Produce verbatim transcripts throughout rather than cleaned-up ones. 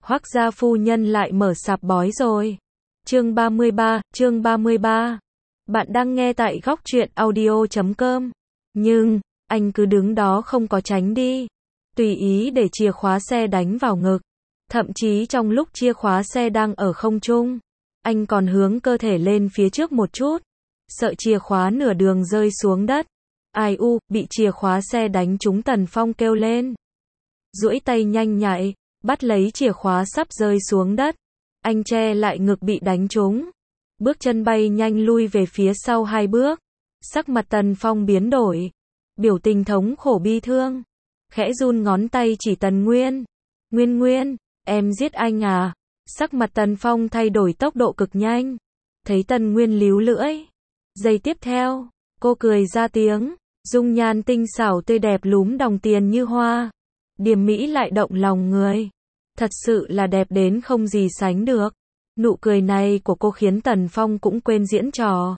Hoắc gia phu nhân lại mở sạp bói rồi. Chương ba mươi ba, chương ba mươi ba. Bạn đang nghe tại góc truyện audio chấm com. Nhưng, anh cứ đứng đó không có tránh đi. Tùy ý để chìa khóa xe đánh vào ngực. Thậm chí trong lúc chìa khóa xe đang ở không trung, anh còn hướng cơ thể lên phía trước một chút. Sợ chìa khóa nửa đường rơi xuống đất. Ai u, bị chìa khóa xe đánh trúng. Tần Phong kêu lên. Duỗi tay nhanh nhạy, bắt lấy chìa khóa sắp rơi xuống đất. Anh che lại ngực bị đánh trúng. Bước chân bay nhanh lui về phía sau hai bước. Sắc mặt Tần Phong biến đổi. Biểu tình thống khổ bi thương. Khẽ run ngón tay chỉ Tần Nguyên. Nguyên Nguyên, em giết anh à? Sắc mặt Tần Phong thay đổi tốc độ cực nhanh. Thấy Tần Nguyên líu lưỡi. Giây tiếp theo, cô cười ra tiếng. Dung nhan tinh xảo tươi đẹp lúm đồng tiền như hoa. Điềm mỹ lại động lòng người. Thật sự là đẹp đến không gì sánh được. Nụ cười này của cô khiến Tần Phong cũng quên diễn trò.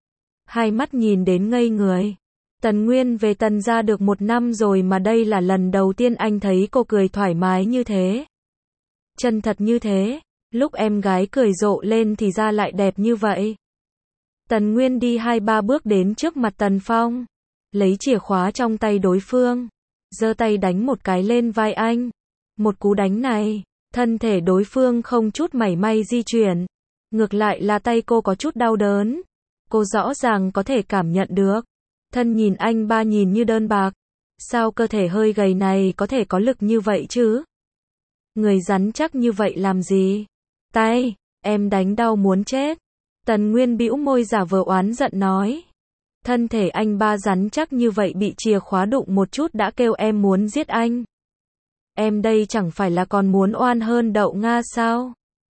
Hai mắt nhìn đến ngây người. Tần Nguyên về Tần gia được một năm rồi mà đây là lần đầu tiên anh thấy cô cười thoải mái như thế. Chân thật như thế. Lúc em gái cười rộ lên thì da lại đẹp như vậy. Tần Nguyên đi hai ba bước đến trước mặt Tần Phong. Lấy chìa khóa trong tay đối phương. Giơ tay đánh một cái lên vai anh. Một cú đánh này, thân thể đối phương không chút mảy may di chuyển. Ngược lại là tay cô có chút đau đớn. Cô rõ ràng có thể cảm nhận được. Thân nhìn anh ba nhìn như đơn bạc. Sao cơ thể hơi gầy này có thể có lực như vậy chứ? Người rắn chắc như vậy làm gì? Tay, em đánh đau muốn chết. Tần Nguyên bĩu môi giả vờ oán giận nói. Thân thể anh ba rắn chắc như vậy bị chìa khóa đụng một chút đã kêu em muốn giết anh. Em đây chẳng phải là còn muốn oan hơn đậu Nga sao?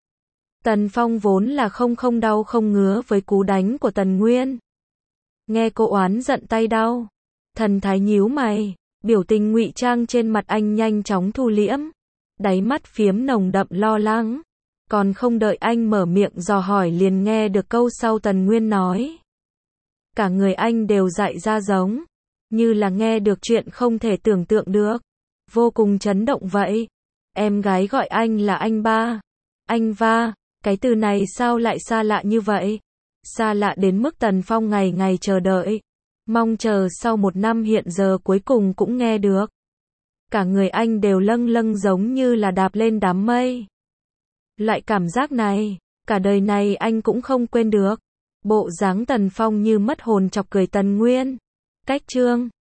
Tần Phong vốn là không không đau không ngứa với cú đánh của Tần Nguyên. Nghe cô oán giận tay đau. Thần thái nhíu mày, biểu tình ngụy trang trên mặt anh nhanh chóng thu liễm. Đáy mắt phiếm nồng đậm lo lắng. Còn không đợi anh mở miệng dò hỏi liền nghe được câu sau Tần Nguyên nói. Cả người anh đều dại ra giống. Như là nghe được chuyện không thể tưởng tượng được. Vô cùng chấn động vậy. Em gái gọi anh là anh ba. Anh va, cái từ này sao lại xa lạ như vậy? Xa lạ đến mức Tần Phong ngày ngày chờ đợi. Mong chờ sau một năm hiện giờ cuối cùng cũng nghe được. Cả người anh đều lâng lâng giống như là đạp lên đám mây. Loại cảm giác này, cả đời này anh cũng không quên được. Bộ dáng Tần Phong như mất hồn chọc cười Tần Nguyên. Cách chương